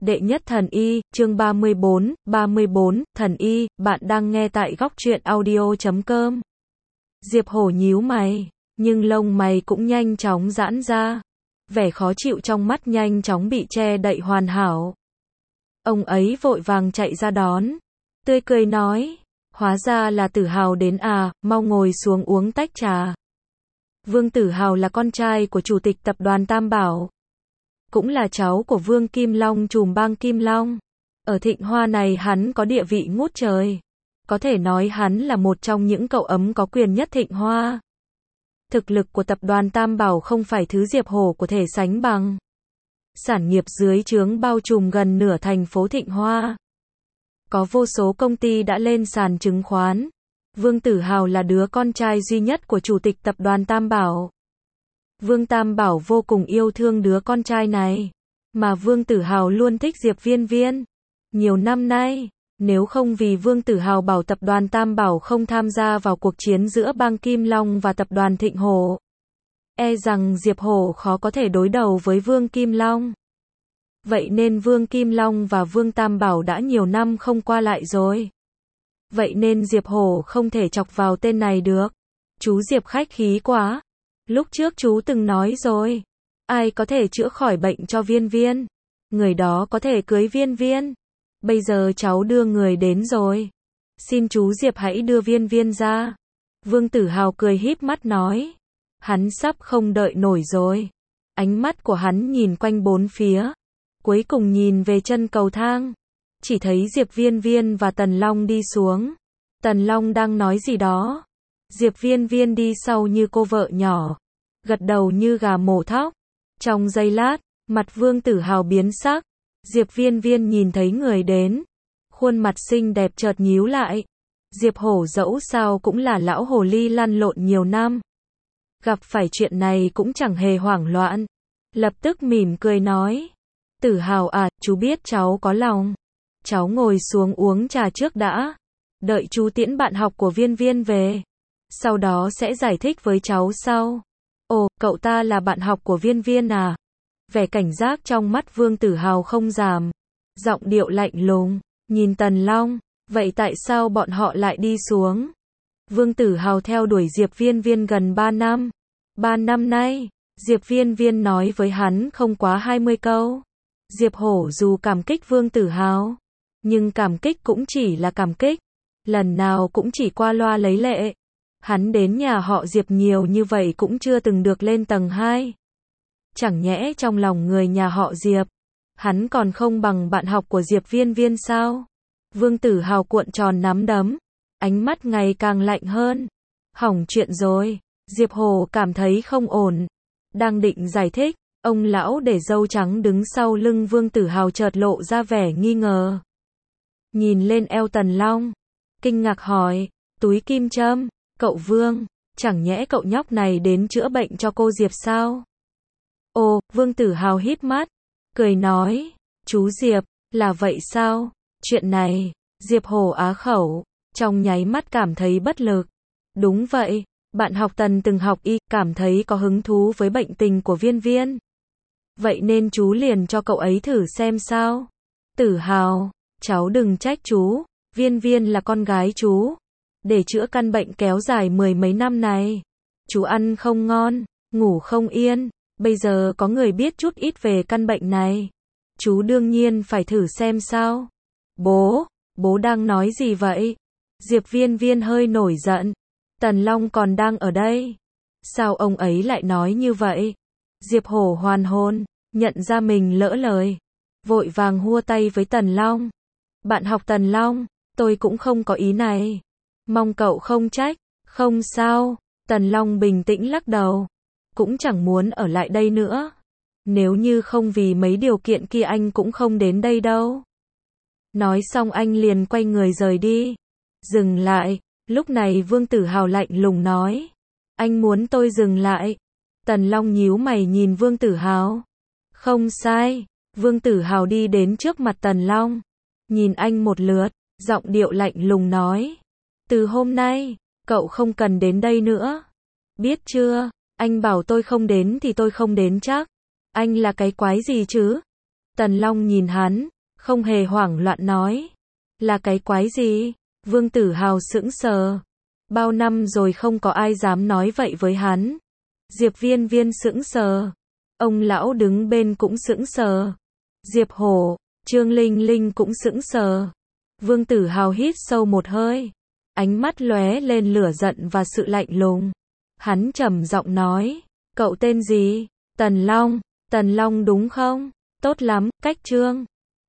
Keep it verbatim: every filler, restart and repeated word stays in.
Đệ nhất thần y, chương ba mươi bốn, ba mươi bốn, thần y, bạn đang nghe tại góc truyện audio chấm com. Diệp Hổ nhíu mày, nhưng lông mày cũng nhanh chóng giãn ra. Vẻ khó chịu trong mắt nhanh chóng bị che đậy hoàn hảo. Ông ấy vội vàng chạy ra đón, tươi cười nói, hóa ra là Tử Hào đến à, mau ngồi xuống uống tách trà. Vương Tử Hào là con trai của chủ tịch tập đoàn Tam Bảo, cũng là cháu của Vương Kim Long trùm bang Kim Long. Ở Thịnh Hoa này hắn có địa vị ngút trời. Có thể nói hắn là một trong những cậu ấm có quyền nhất Thịnh Hoa. Thực lực của tập đoàn Tam Bảo không phải thứ Diệp Hổ có thể sánh bằng. Sản nghiệp dưới trướng bao trùm gần nửa thành phố Thịnh Hoa. Có vô số công ty đã lên sàn chứng khoán. Vương Tử Hào là đứa con trai duy nhất của chủ tịch tập đoàn Tam Bảo. Vương Tam Bảo vô cùng yêu thương đứa con trai này, mà Vương Tử Hào luôn thích Diệp Viên Viên. Nhiều năm nay, nếu không vì Vương Tử Hào bảo tập đoàn Tam Bảo không tham gia vào cuộc chiến giữa bang Kim Long và tập đoàn Thịnh Hổ, e rằng Diệp Hổ khó có thể đối đầu với Vương Kim Long. Vậy nên Vương Kim Long và Vương Tam Bảo đã nhiều năm không qua lại rồi. Vậy nên Diệp Hổ không thể chọc vào tên này được. Chú Diệp khách khí quá. Lúc trước chú từng nói rồi, ai có thể chữa khỏi bệnh cho Viên Viên, người đó có thể cưới Viên Viên. Bây giờ cháu đưa người đến rồi, xin chú Diệp hãy đưa Viên Viên ra. Vương Tử Hào cười híp mắt nói, hắn sắp không đợi nổi rồi. Ánh mắt của hắn nhìn quanh bốn phía, cuối cùng nhìn về chân cầu thang, chỉ thấy Diệp Viên Viên và Tần Long đi xuống. Tần Long đang nói gì đó. Diệp Viên Viên đi sau như cô vợ nhỏ, gật đầu như gà mổ thóc. Trong giây lát, mặt Vương Tử Hào biến sắc. Diệp Viên Viên nhìn thấy người đến, khuôn mặt xinh đẹp chợt nhíu lại. Diệp Hổ dẫu sao cũng là lão hồ ly lăn lộn nhiều năm, gặp phải chuyện này cũng chẳng hề hoảng loạn, lập tức mỉm cười nói, Tử Hào à, chú biết cháu có lòng, cháu ngồi xuống uống trà trước đã, đợi chú tiễn bạn học của Viên Viên về, sau đó sẽ giải thích với cháu sau. Ồ, cậu ta là bạn học của Viên Viên à? Vẻ cảnh giác trong mắt Vương Tử Hào không giảm, giọng điệu lạnh lùng, nhìn Tần Long, vậy tại sao bọn họ lại đi xuống? Vương Tử Hào theo đuổi Diệp Viên Viên gần ba năm. ba năm nay, Diệp Viên Viên nói với hắn không quá hai mươi câu. Diệp Hổ dù cảm kích Vương Tử Hào, nhưng cảm kích cũng chỉ là cảm kích, lần nào cũng chỉ qua loa lấy lệ. Hắn đến nhà họ Diệp nhiều như vậy cũng chưa từng được lên tầng hai. Chẳng nhẽ trong lòng người nhà họ Diệp, hắn còn không bằng bạn học của Diệp Viên Viên sao? Vương Tử Hào cuộn tròn nắm đấm, ánh mắt ngày càng lạnh hơn. Hỏng chuyện rồi. Diệp Hổ cảm thấy không ổn, đang định giải thích, ông lão để râu trắng đứng sau lưng Vương Tử Hào chợt lộ ra vẻ nghi ngờ. Nhìn lên eo Tần Long, kinh ngạc hỏi, túi kim châm, cậu Vương, chẳng nhẽ cậu nhóc này đến chữa bệnh cho cô Diệp sao? Ồ, Vương Tử Hào híp mắt, cười nói, chú Diệp, là vậy sao? Chuyện này, Diệp Hổ á khẩu, trong nháy mắt cảm thấy bất lực. Đúng vậy, bạn học Tần từng học y, cảm thấy có hứng thú với bệnh tình của Viên Viên. Vậy nên chú liền cho cậu ấy thử xem sao. Tử Hào, cháu đừng trách chú, Viên Viên là con gái chú. Để chữa căn bệnh kéo dài mười mấy năm này, chú ăn không ngon, ngủ không yên. Bây giờ có người biết chút ít về căn bệnh này, chú đương nhiên phải thử xem sao. Bố, bố đang nói gì vậy? Diệp Viên Viên hơi nổi giận. Tần Long còn đang ở đây, sao ông ấy lại nói như vậy? Diệp Hổ hoàn hồn, nhận ra mình lỡ lời, vội vàng hua tay với Tần Long. Bạn học Tần Long, tôi cũng không có ý này, mong cậu không trách. Không sao. Tần Long bình tĩnh lắc đầu, cũng chẳng muốn ở lại đây nữa. Nếu như không vì mấy điều kiện kia anh cũng không đến đây đâu. Nói xong anh liền quay người rời đi. Dừng lại. Lúc này Vương Tử Hào lạnh lùng nói, anh muốn tôi dừng lại? Tần Long nhíu mày nhìn Vương Tử Hào. Không sai. Vương Tử Hào đi đến trước mặt Tần Long, nhìn anh một lượt, giọng điệu lạnh lùng nói, từ hôm nay, cậu không cần đến đây nữa. Biết chưa? Anh bảo tôi không đến thì tôi không đến chắc. Anh là cái quái gì chứ? Tần Long nhìn hắn, không hề hoảng loạn nói. Là cái quái gì? Vương Tử Hào sững sờ. Bao năm rồi không có ai dám nói vậy với hắn. Diệp Viên Viên sững sờ. Ông lão đứng bên cũng sững sờ. Diệp Hổ, Trương Linh Linh cũng sững sờ. Vương Tử Hào hít sâu một hơi. Ánh mắt lóe lên lửa giận và sự lạnh lùng. Hắn trầm giọng nói. Cậu tên gì? Tần Long. Tần Long đúng không? Tốt lắm, cách Trương.